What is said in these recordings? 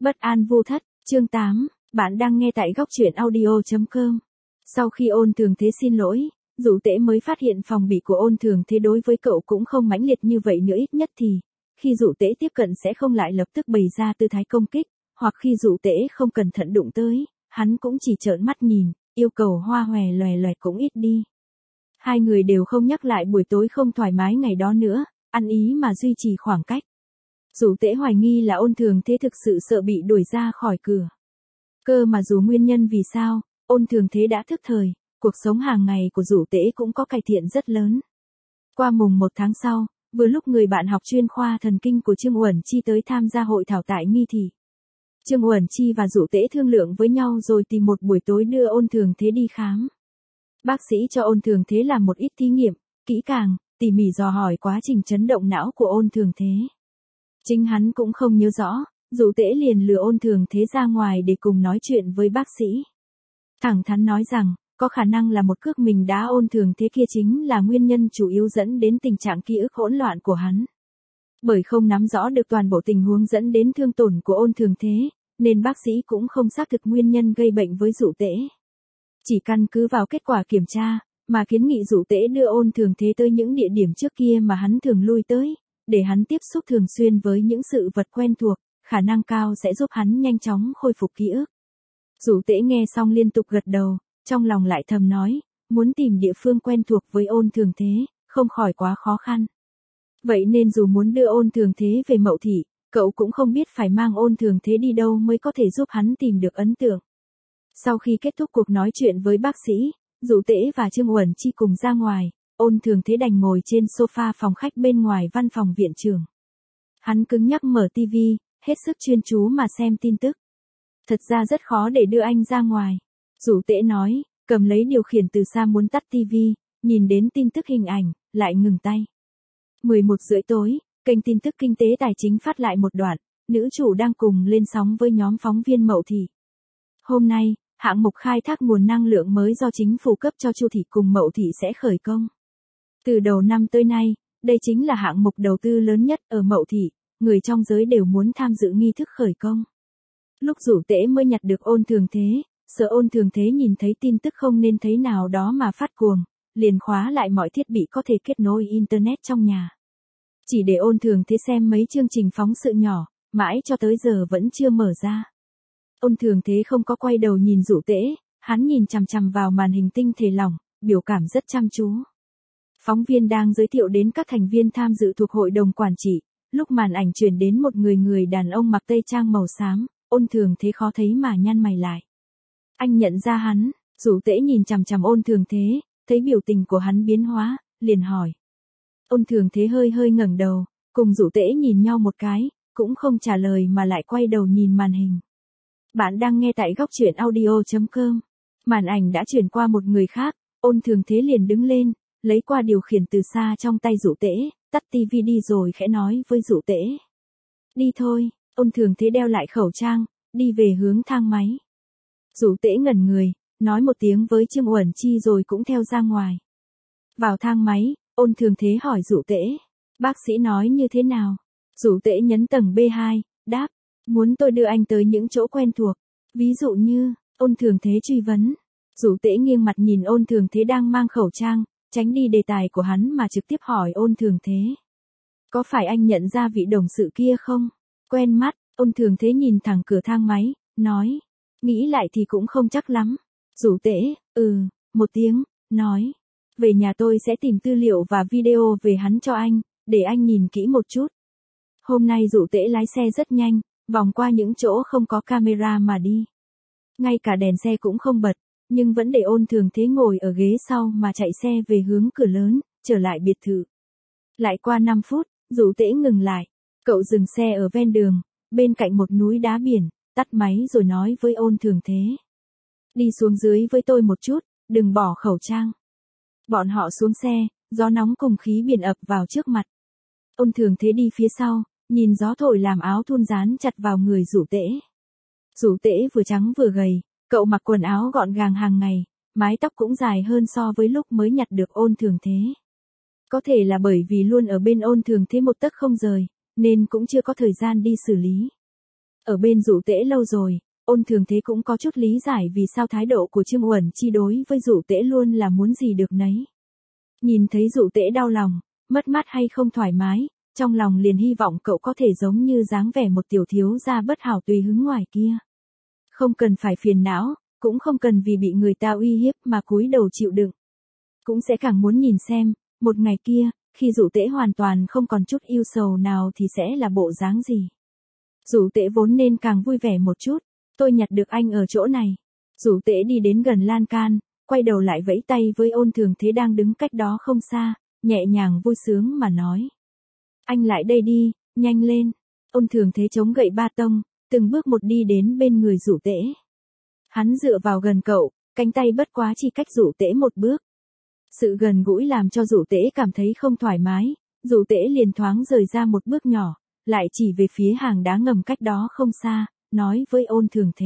Bất an vô thất, chương 8, bạn đang nghe tại góc truyện audio.com. Sau khi Ôn Thường Thế xin lỗi, Dụ Tễ mới phát hiện phòng bị của Ôn Thường Thế đối với cậu cũng không mãnh liệt như vậy nữa, ít nhất thì, khi Dụ Tễ tiếp cận sẽ không lại lập tức bày ra tư thái công kích, hoặc khi Dụ Tễ không cẩn thận đụng tới, hắn cũng chỉ trợn mắt nhìn, yêu cầu hoa hòe loè loẹt cũng ít đi. Hai người đều không nhắc lại buổi tối không thoải mái ngày đó nữa, ăn ý mà duy trì khoảng cách. Dụ Tễ hoài nghi là Ôn Thường Thế thực sự sợ bị đuổi ra khỏi cửa. Cơ mà dù nguyên nhân vì sao, Ôn Thường Thế đã thức thời, cuộc sống hàng ngày của Dụ Tễ cũng có cải thiện rất lớn. Qua mùng 1 tháng sau, vừa lúc người bạn học chuyên khoa thần kinh của Trương Uẩn Chi tới tham gia hội thảo tại Nghi Thị. Trương Uẩn Chi và Dụ Tễ thương lượng với nhau rồi tìm một buổi tối đưa Ôn Thường Thế đi khám. Bác sĩ cho Ôn Thường Thế làm một ít thí nghiệm, kỹ càng, tỉ mỉ dò hỏi quá trình chấn động não của Ôn Thường Thế. Chính hắn cũng không nhớ rõ, Dụ Tễ liền lừa Ôn Thường Thế ra ngoài để cùng nói chuyện với bác sĩ. Thẳng thắn nói rằng, có khả năng là một cước mình đá Ôn Thường Thế kia chính là nguyên nhân chủ yếu dẫn đến tình trạng ký ức hỗn loạn của hắn. Bởi không nắm rõ được toàn bộ tình huống dẫn đến thương tổn của Ôn Thường Thế, nên bác sĩ cũng không xác thực nguyên nhân gây bệnh với Dụ Tễ. Chỉ căn cứ vào kết quả kiểm tra, mà kiến nghị Dụ Tễ đưa Ôn Thường Thế tới những địa điểm trước kia mà hắn thường lui tới, để hắn tiếp xúc thường xuyên với những sự vật quen thuộc, khả năng cao sẽ giúp hắn nhanh chóng khôi phục ký ức. Dụ Tễ nghe xong liên tục gật đầu, trong lòng lại thầm nói, muốn tìm địa phương quen thuộc với Ôn Thường Thế, không khỏi quá khó khăn. Vậy nên dù muốn đưa Ôn Thường Thế về Mậu Thị, cậu cũng không biết phải mang Ôn Thường Thế đi đâu mới có thể giúp hắn tìm được ấn tượng. Sau khi kết thúc cuộc nói chuyện với bác sĩ, Dụ Tễ và Trương Uẩn Chi cùng ra ngoài, Ôn Thường Thế đành ngồi trên sofa phòng khách bên ngoài văn phòng viện trưởng. Hắn cứng nhắc mở tivi, hết sức chuyên chú mà xem tin tức. Thật ra rất khó để đưa anh ra ngoài. Dụ Tễ nói, cầm lấy điều khiển từ xa muốn tắt tivi, nhìn đến tin tức hình ảnh, lại ngừng tay. 11:30 tối, kênh tin tức kinh tế tài chính phát lại một đoạn, nữ chủ đang cùng lên sóng với nhóm phóng viên Mậu Thị. Hôm nay, hạng mục khai thác nguồn năng lượng mới do chính phủ cấp cho Chu Thị cùng Mậu Thị sẽ khởi công. Từ đầu năm tới nay, đây chính là hạng mục đầu tư lớn nhất ở Mậu Thị, người trong giới đều muốn tham dự nghi thức khởi công. Lúc Dụ Tễ mới nhặt được Ôn Thường Thế, sợ Ôn Thường Thế nhìn thấy tin tức không nên thấy nào đó mà phát cuồng, liền khóa lại mọi thiết bị có thể kết nối Internet trong nhà. Chỉ để Ôn Thường Thế xem mấy chương trình phóng sự nhỏ, mãi cho tới giờ vẫn chưa mở ra. Ôn Thường Thế không có quay đầu nhìn Dụ Tễ, hắn nhìn chằm chằm vào màn hình tinh thể lỏng, biểu cảm rất chăm chú. Phóng viên đang giới thiệu đến các thành viên tham dự thuộc hội đồng quản trị, lúc màn ảnh chuyển đến một người đàn ông mặc tây trang màu xám, Ôn Thường Thế khó thấy mà nhăn mày lại. Anh nhận ra hắn, Dụ Tễ nhìn chằm chằm Ôn Thường Thế, thấy biểu tình của hắn biến hóa, liền hỏi. Ôn Thường Thế hơi ngẩng đầu, cùng Dụ Tễ nhìn nhau một cái, cũng không trả lời mà lại quay đầu nhìn màn hình. Bạn đang nghe tại góc truyện audio.com. Màn ảnh đã chuyển qua một người khác, Ôn Thường Thế liền đứng lên, lấy qua điều khiển từ xa trong tay Dụ Tễ, tắt tivi đi rồi khẽ nói với Dụ Tễ. Đi thôi. Ôn Thường Thế đeo lại khẩu trang, đi về hướng thang máy. Dụ Tễ ngẩn người, nói một tiếng với Trương Uẩn Chi rồi cũng theo ra ngoài. Vào thang máy, Ôn Thường Thế hỏi Dụ Tễ, bác sĩ nói như thế nào? Dụ Tễ nhấn tầng B2, đáp, muốn tôi đưa anh tới những chỗ quen thuộc, ví dụ như, Ôn Thường Thế truy vấn. Dụ Tễ nghiêng mặt nhìn Ôn Thường Thế đang mang khẩu trang, tránh đi đề tài của hắn mà trực tiếp hỏi Ôn Thường Thế. Có phải anh nhận ra vị đồng sự kia không? Quen mắt, Ôn Thường Thế nhìn thẳng cửa thang máy, nói, nghĩ lại thì cũng không chắc lắm. Dụ Tễ, một tiếng, nói, về nhà tôi sẽ tìm tư liệu và video về hắn cho anh, để anh nhìn kỹ một chút. Hôm nay Dụ Tễ lái xe rất nhanh, vòng qua những chỗ không có camera mà đi. Ngay cả đèn xe cũng không bật, nhưng vẫn để Ôn Thường Thế ngồi ở ghế sau mà chạy xe về hướng cửa lớn, trở lại biệt thự. Lại qua 5 phút, Dụ Tễ ngừng lại. Cậu dừng xe ở ven đường, bên cạnh một núi đá biển, tắt máy rồi nói với Ôn Thường Thế. Đi xuống dưới với tôi một chút, đừng bỏ khẩu trang. Bọn họ xuống xe, gió nóng cùng khí biển ập vào trước mặt. Ôn Thường Thế đi phía sau, nhìn gió thổi làm áo thun dán chặt vào người Dụ Tễ. Dụ Tễ vừa trắng vừa gầy, cậu mặc quần áo gọn gàng hàng ngày, mái tóc cũng dài hơn so với lúc mới nhặt được Ôn Thường Thế. Có thể là bởi vì luôn ở bên Ôn Thường Thế một tấc không rời, nên cũng chưa có thời gian đi xử lý. Ở bên Dụ Tễ lâu rồi, Ôn Thường Thế cũng có chút lý giải vì sao thái độ của Trương Uẩn Chi đối với Dụ Tễ luôn là muốn gì được nấy. Nhìn thấy Dụ Tễ đau lòng, mất mát hay không thoải mái, trong lòng liền hy vọng cậu có thể giống như dáng vẻ một tiểu thiếu gia bất hảo tùy hứng ngoài kia. Không cần phải phiền não, cũng không cần vì bị người ta uy hiếp mà cúi đầu chịu đựng. Cũng sẽ càng muốn nhìn xem, một ngày kia, khi Dụ Tễ hoàn toàn không còn chút yêu sầu nào thì sẽ là bộ dáng gì. Dụ Tễ vốn nên càng vui vẻ một chút, tôi nhặt được anh ở chỗ này. Dụ Tễ đi đến gần lan can, quay đầu lại vẫy tay với Ôn Thường Thế đang đứng cách đó không xa, nhẹ nhàng vui sướng mà nói. Anh lại đây đi, nhanh lên. Ôn Thường Thế chống gậy ba tông, từng bước một đi đến bên người Dụ Tễ. Hắn dựa vào gần cậu, cánh tay bất quá chỉ cách Dụ Tễ một bước. Sự gần gũi làm cho Dụ Tễ cảm thấy không thoải mái, Dụ Tễ liền thoáng rời ra một bước nhỏ, lại chỉ về phía hang đá ngầm cách đó không xa, nói với Ôn Thường Thế.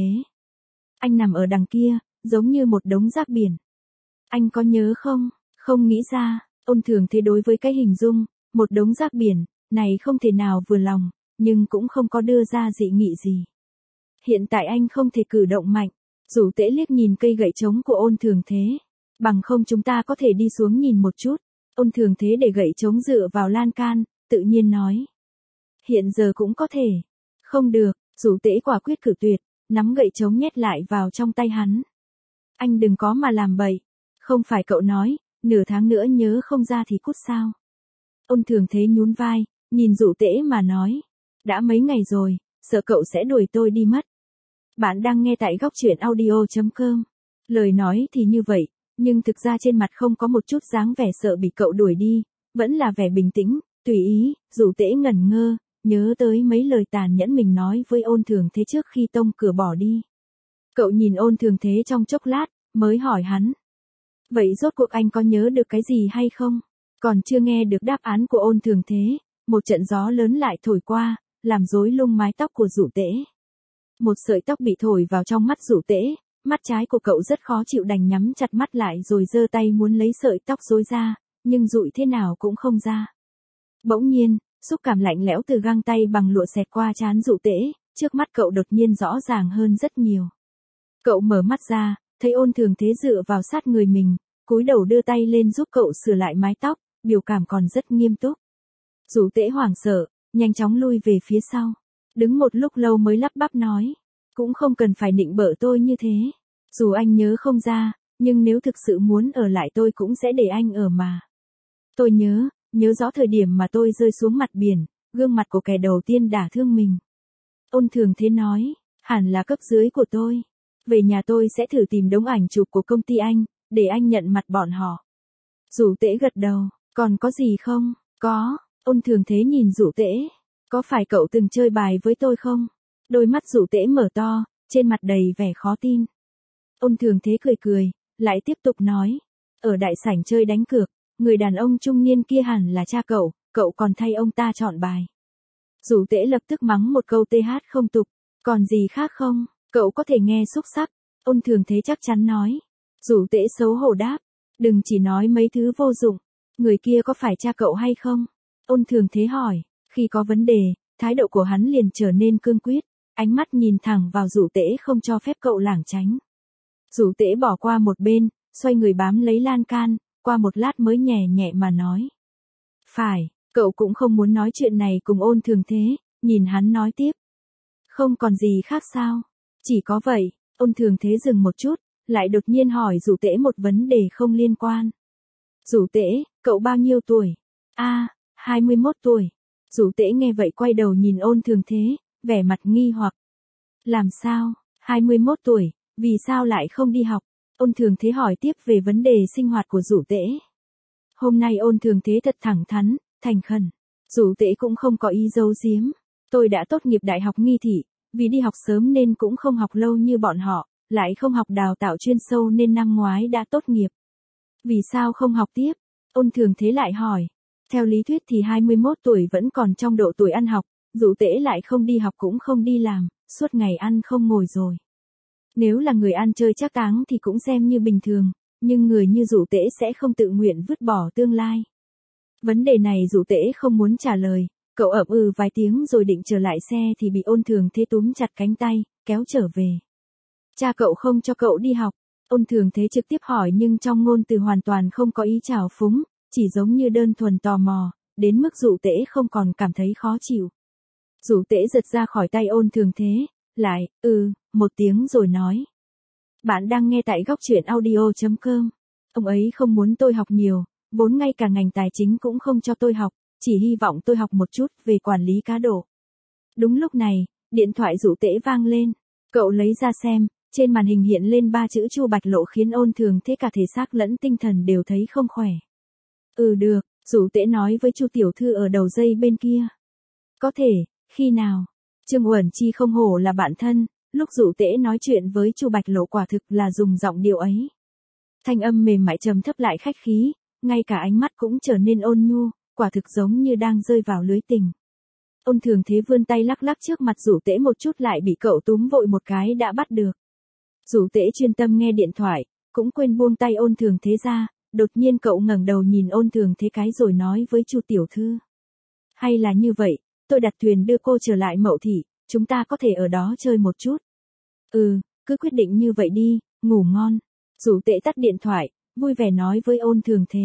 Anh nằm ở đằng kia, giống như một đống rác biển. Anh có nhớ không? Không nghĩ ra, Ôn Thường Thế đối với cái hình dung, một đống rác biển, này không thể nào vừa lòng, nhưng cũng không có đưa ra dị nghị gì. Hiện tại anh không thể cử động mạnh. Dụ Tễ liếc nhìn cây gậy trống của Ôn Thường Thế. Bằng không chúng ta có thể đi xuống nhìn một chút. Ôn Thường Thế để gậy trống dựa vào lan can, tự nhiên nói. Hiện giờ cũng có thể. Không được, Dụ Tễ quả quyết cự tuyệt, nắm gậy trống nhét lại vào trong tay hắn. Anh đừng có mà làm bậy. Không phải cậu nói, nửa tháng nữa nhớ không ra thì cút sao. Ôn Thường Thế nhún vai, nhìn Dụ Tễ mà nói. Đã mấy ngày rồi, sợ cậu sẽ đuổi tôi đi mất. Bạn đang nghe tại góc truyện audio.com. Lời nói thì như vậy, nhưng thực ra trên mặt không có một chút dáng vẻ sợ bị cậu đuổi đi, vẫn là vẻ bình tĩnh, tùy ý. Dụ Tễ ngẩn ngơ, nhớ tới mấy lời tàn nhẫn mình nói với Ôn Thường Thế trước khi tông cửa bỏ đi. Cậu nhìn Ôn Thường Thế trong chốc lát, mới hỏi hắn. Vậy rốt cuộc anh có nhớ được cái gì hay không? Còn chưa nghe được đáp án của Ôn Thường Thế, một trận gió lớn lại thổi qua, làm rối lung mái tóc của Dụ Tễ. Một sợi tóc bị thổi vào trong mắt Dụ Tễ, mắt trái của cậu rất khó chịu đành nhắm chặt mắt lại rồi giơ tay muốn lấy sợi tóc rối ra, nhưng dụi thế nào cũng không ra. Bỗng nhiên, xúc cảm lạnh lẽo từ găng tay bằng lụa xẹt qua trán Dụ Tễ, trước mắt cậu đột nhiên rõ ràng hơn rất nhiều. Cậu mở mắt ra, thấy Ôn Thường Thế dựa vào sát người mình, cúi đầu đưa tay lên giúp cậu sửa lại mái tóc, biểu cảm còn rất nghiêm túc. Dụ Tễ hoảng sợ, nhanh chóng lui về phía sau. Đứng một lúc lâu mới lắp bắp nói. Cũng không cần phải nịnh bợ tôi như thế. Dù anh nhớ không ra, nhưng nếu thực sự muốn ở lại tôi cũng sẽ để anh ở mà. Tôi nhớ rõ thời điểm mà tôi rơi xuống mặt biển, gương mặt của kẻ đầu tiên đả thương mình. Ôn Thường Thế nói, hẳn là cấp dưới của tôi. Về nhà tôi sẽ thử tìm đống ảnh chụp của công ty anh, để anh nhận mặt bọn họ. Dụ Tễ gật đầu, còn có gì không? Có. Ôn Thường Thế nhìn Dụ Tễ. Có phải cậu từng chơi bài với tôi không? Đôi mắt Dụ Tễ mở to, trên mặt đầy vẻ khó tin. Ôn Thường Thế cười cười, lại tiếp tục nói. Ở đại sảnh chơi đánh cược, người đàn ông trung niên kia hẳn là cha cậu còn thay ông ta chọn bài. Dụ Tễ lập tức mắng một câu TH không tục. Còn gì khác không? Cậu có thể nghe xúc sắc. Ôn Thường Thế chắc chắn nói. Dụ Tễ xấu hổ đáp. Đừng chỉ nói mấy thứ vô dụng. Người kia có phải cha cậu hay không? Ôn Thường Thế hỏi. Khi có vấn đề, thái độ của hắn liền trở nên cương quyết, ánh mắt nhìn thẳng vào Dụ Tễ không cho phép cậu lảng tránh. Dụ Tễ bỏ qua một bên, xoay người bám lấy lan can, qua một lát mới nhẹ nhẹ mà nói. Phải, cậu cũng không muốn nói chuyện này cùng Ôn Thường Thế, nhìn hắn nói tiếp. Không còn gì khác sao? Chỉ có vậy. Ôn Thường Thế dừng một chút, lại đột nhiên hỏi Dụ Tễ một vấn đề không liên quan. Dụ Tễ, cậu bao nhiêu tuổi? 21 tuổi. Dụ Tễ nghe vậy quay đầu nhìn Ôn Thường Thế, vẻ mặt nghi hoặc. Làm sao? 21 tuổi, vì sao lại không đi học? Ôn Thường Thế hỏi tiếp về vấn đề sinh hoạt của Dụ Tễ. Hôm nay Ôn Thường Thế thật thẳng thắn, thành khẩn. Dụ Tễ cũng không có ý giấu giếm. Tôi đã tốt nghiệp đại học Nghi Thị, vì đi học sớm nên cũng không học lâu như bọn họ, lại không học đào tạo chuyên sâu nên năm ngoái đã tốt nghiệp. Vì sao không học tiếp? Ôn Thường Thế lại hỏi. Theo lý thuyết thì 21 tuổi vẫn còn trong độ tuổi ăn học, Dụ Tễ lại không đi học cũng không đi làm, suốt ngày ăn không ngồi rồi. Nếu là người ăn chơi trác táng thì cũng xem như bình thường, nhưng người như Dụ Tễ sẽ không tự nguyện vứt bỏ tương lai. Vấn đề này Dụ Tễ không muốn trả lời, Cậu ậm ừ vài tiếng rồi định trở lại xe thì bị Ôn Thường Thế túm chặt cánh tay, kéo trở về. Cha cậu không cho cậu đi học. Ôn Thường Thế trực tiếp hỏi nhưng trong ngôn từ hoàn toàn không có ý trào phúng, chỉ giống như đơn thuần tò mò, đến mức Dụ Tễ không còn cảm thấy khó chịu. Dụ Tễ giật ra khỏi tay Ôn Thường Thế, lại, một tiếng rồi nói. Bạn đang nghe tại góc truyện audio.com. Ông ấy không muốn tôi học nhiều, vốn ngay cả ngành tài chính cũng không cho tôi học, chỉ hy vọng tôi học một chút về quản lý cá độ. Đúng lúc này, điện thoại Dụ Tễ vang lên. Cậu lấy ra xem, trên màn hình hiện lên 3 chữ Chu Bạch Lộ khiến Ôn Thường Thế cả thể xác lẫn tinh thần đều thấy không khỏe. Được, Dụ Tễ nói với Chu tiểu thư ở đầu dây bên kia. Có thể, khi nào? Trương Uẩn Chi không hổ là bạn thân, lúc Dụ Tễ nói chuyện với Chu Bạch Lộ quả thực là dùng giọng điệu ấy. Thanh âm mềm mại trầm thấp lại khách khí, ngay cả ánh mắt cũng trở nên ôn nhu, quả thực giống như đang rơi vào lưới tình. Ôn Thường Thế vươn tay lắc lắc trước mặt Dụ Tễ một chút lại bị cậu túm vội một cái đã bắt được. Dụ Tễ chuyên tâm nghe điện thoại, cũng quên buông tay Ôn Thường Thế ra, đột nhiên cậu ngẩng đầu nhìn Ôn Thường Thế cái rồi nói với Chu tiểu thư. Hay là như vậy, tôi đặt thuyền đưa cô trở lại Mậu Thị, chúng ta có thể ở đó chơi một chút. Cứ quyết định như vậy đi, ngủ ngon. Dụ Tễ tắt điện thoại, vui vẻ nói với Ôn Thường Thế.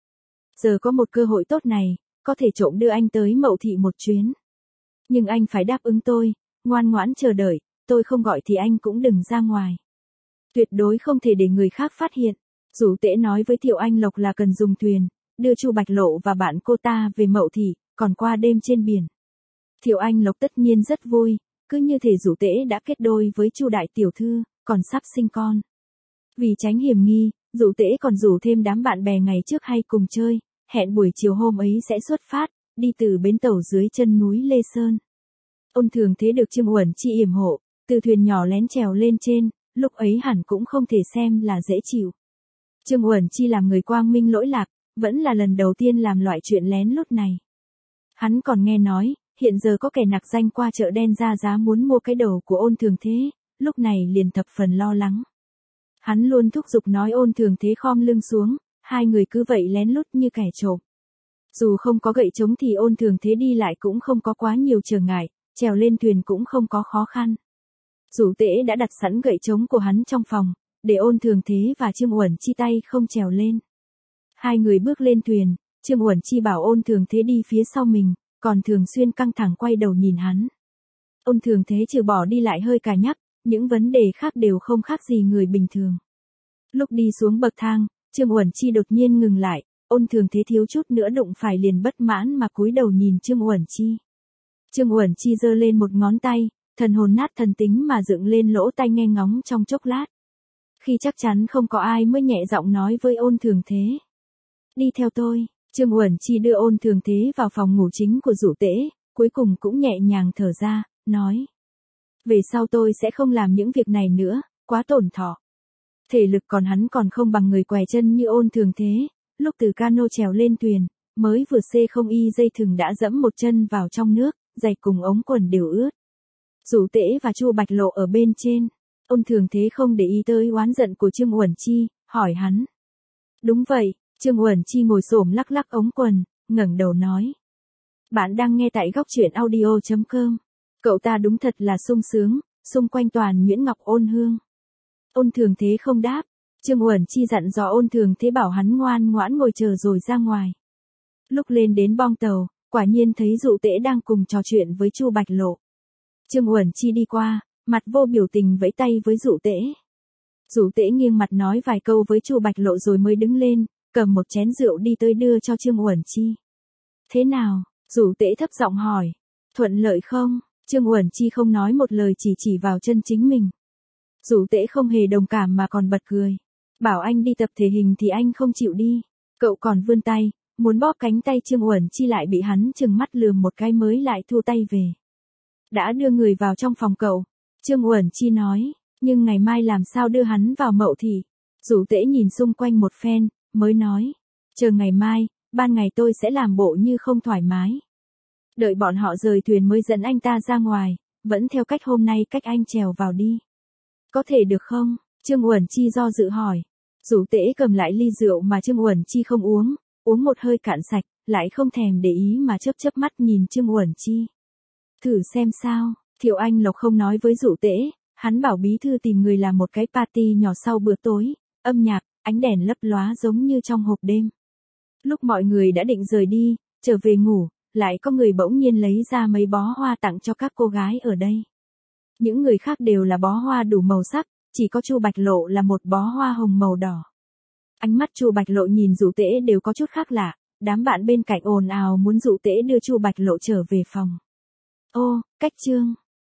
Giờ có một cơ hội tốt này, có thể trộm đưa anh tới Mậu Thị một chuyến. Nhưng anh phải đáp ứng tôi, ngoan ngoãn chờ đợi, tôi không gọi thì anh cũng đừng ra ngoài. Tuyệt đối không thể để người khác phát hiện. Dụ Tễ nói với Thiệu Anh Lộc là cần dùng thuyền, đưa Chu Bạch Lộ và bạn cô ta về Mậu Thị, còn qua đêm trên biển. Thiệu Anh Lộc tất nhiên rất vui, cứ như thể Dụ Tễ đã kết đôi với Chu đại tiểu thư, còn sắp sinh con. Vì tránh hiểm nghi, Dụ Tễ còn rủ thêm đám bạn bè ngày trước hay cùng chơi, hẹn buổi chiều hôm ấy sẽ xuất phát, đi từ bến tàu dưới chân núi Lê Sơn. Ôn Thường Thế được Trương Uẩn Chi yểm hộ, từ thuyền nhỏ lén trèo lên trên, lúc ấy hẳn cũng không thể xem là dễ chịu. Trương Uẩn Chi làm người quang minh lỗi lạc, vẫn là lần đầu tiên làm loại chuyện lén lút này. Hắn còn nghe nói, hiện giờ có kẻ nặc danh qua chợ đen ra giá muốn mua cái đầu của Ôn Thường Thế, lúc này liền thập phần lo lắng. Hắn luôn thúc giục nói Ôn Thường Thế khom lưng xuống, hai người cứ vậy lén lút như kẻ trộm. Dù không có gậy trống thì Ôn Thường Thế đi lại cũng không có quá nhiều trở ngại, trèo lên thuyền cũng không có khó khăn. Dụ Tễ đã đặt sẵn gậy trống của hắn trong phòng, để Ôn Thường Thế và Trương Uẩn Chi tay không trèo lên. Hai người bước lên thuyền, Trương Uẩn Chi bảo Ôn Thường Thế đi phía sau mình, còn thường xuyên căng thẳng quay đầu nhìn hắn. Ôn Thường Thế trừ bỏ đi lại hơi cà nhắc, những vấn đề khác đều không khác gì người bình thường. Lúc đi xuống bậc thang, Trương Uẩn Chi đột nhiên ngừng lại, Ôn Thường Thế thiếu chút nữa đụng phải liền bất mãn mà cúi đầu nhìn Trương Uẩn Chi. Trương Uẩn Chi giơ lên một ngón tay, thần hồn nát thần tính mà dựng lên lỗ tai nghe ngóng trong chốc lát. Khi chắc chắn không có ai mới nhẹ giọng nói với Ôn Thường Thế. Đi theo tôi. Trương Uẩn Chi đưa Ôn Thường Thế vào phòng ngủ chính của Dụ Tễ, cuối cùng cũng nhẹ nhàng thở ra, nói. Về sau tôi sẽ không làm những việc này nữa, quá tổn thọ. Thể lực còn hắn còn không bằng người què chân như Ôn Thường Thế, lúc từ cano trèo lên thuyền, mới vừa xê không y dây thừng đã dẫm một chân vào trong nước, giày cùng ống quần đều ướt. Dụ Tễ và Chu Bạch Lộ ở bên trên, Ôn Thường Thế không để ý tới oán giận của Trương Uẩn Chi, hỏi hắn. Đúng vậy, Trương Uẩn Chi ngồi xổm lắc lắc ống quần, ngẩng đầu nói. Bạn đang nghe tại góc truyện audio.com. Cậu ta đúng thật là sung sướng, xung quanh toàn nhuyễn ngọc ôn hương. Ôn Thường Thế không đáp, Trương Uẩn Chi dặn dò Ôn Thường Thế bảo hắn ngoan ngoãn ngồi chờ rồi ra ngoài. Lúc lên đến bong tàu, quả nhiên thấy Dụ Tễ đang cùng trò chuyện với Chu Bạch Lộ. Trương Uẩn Chi đi qua, mặt vô biểu tình vẫy tay với Dụ Tễ. Dụ Tễ nghiêng mặt nói vài câu với Chu Bạch Lộ rồi mới đứng lên, cầm một chén rượu đi tới đưa cho Trương Uẩn Chi. Thế nào? Dụ Tễ thấp giọng hỏi. Thuận lợi không? Trương Uẩn Chi không nói một lời chỉ vào chân chính mình. Dụ Tễ không hề đồng cảm mà còn bật cười. Bảo anh đi tập thể hình thì anh không chịu đi. Cậu còn vươn tay, muốn bóp cánh tay Trương Uẩn Chi lại bị hắn trừng mắt lườm một cái mới lại thu tay về. Đã đưa người vào trong phòng cậu. Trương Uẩn Chi nói, nhưng ngày mai làm sao đưa hắn vào Mậu Thị. Dụ Tễ nhìn xung quanh một phen, mới nói. Chờ ngày mai, ban ngày tôi sẽ làm bộ như không thoải mái. Đợi bọn họ rời thuyền mới dẫn anh ta ra ngoài, vẫn theo cách hôm nay cách anh trèo vào đi. Có thể được không? Trương Uẩn Chi do dự hỏi. Dụ Tễ cầm lại ly rượu mà Trương Uẩn Chi không uống, uống một hơi cạn sạch, lại không thèm để ý mà chớp chớp mắt nhìn Trương Uẩn Chi. Thử xem sao, Thiệu Anh Lộc không nói với Dụ Tễ, hắn bảo bí thư tìm người làm một cái party nhỏ sau bữa tối, âm nhạc, ánh đèn lấp lóa giống như trong hộp đêm. Lúc mọi người đã định rời đi, trở về ngủ, lại có người bỗng nhiên lấy ra mấy bó hoa tặng cho các cô gái ở đây. Những người khác đều là bó hoa đủ màu sắc, chỉ có Chu Bạch Lộ là một bó hoa hồng màu đỏ. Ánh mắt Chu Bạch Lộ nhìn Dụ Tễ đều có chút khác lạ, đám bạn bên cạnh ồn ào muốn Dụ Tễ đưa Chu Bạch Lộ trở về phòng. Ô, cách Trương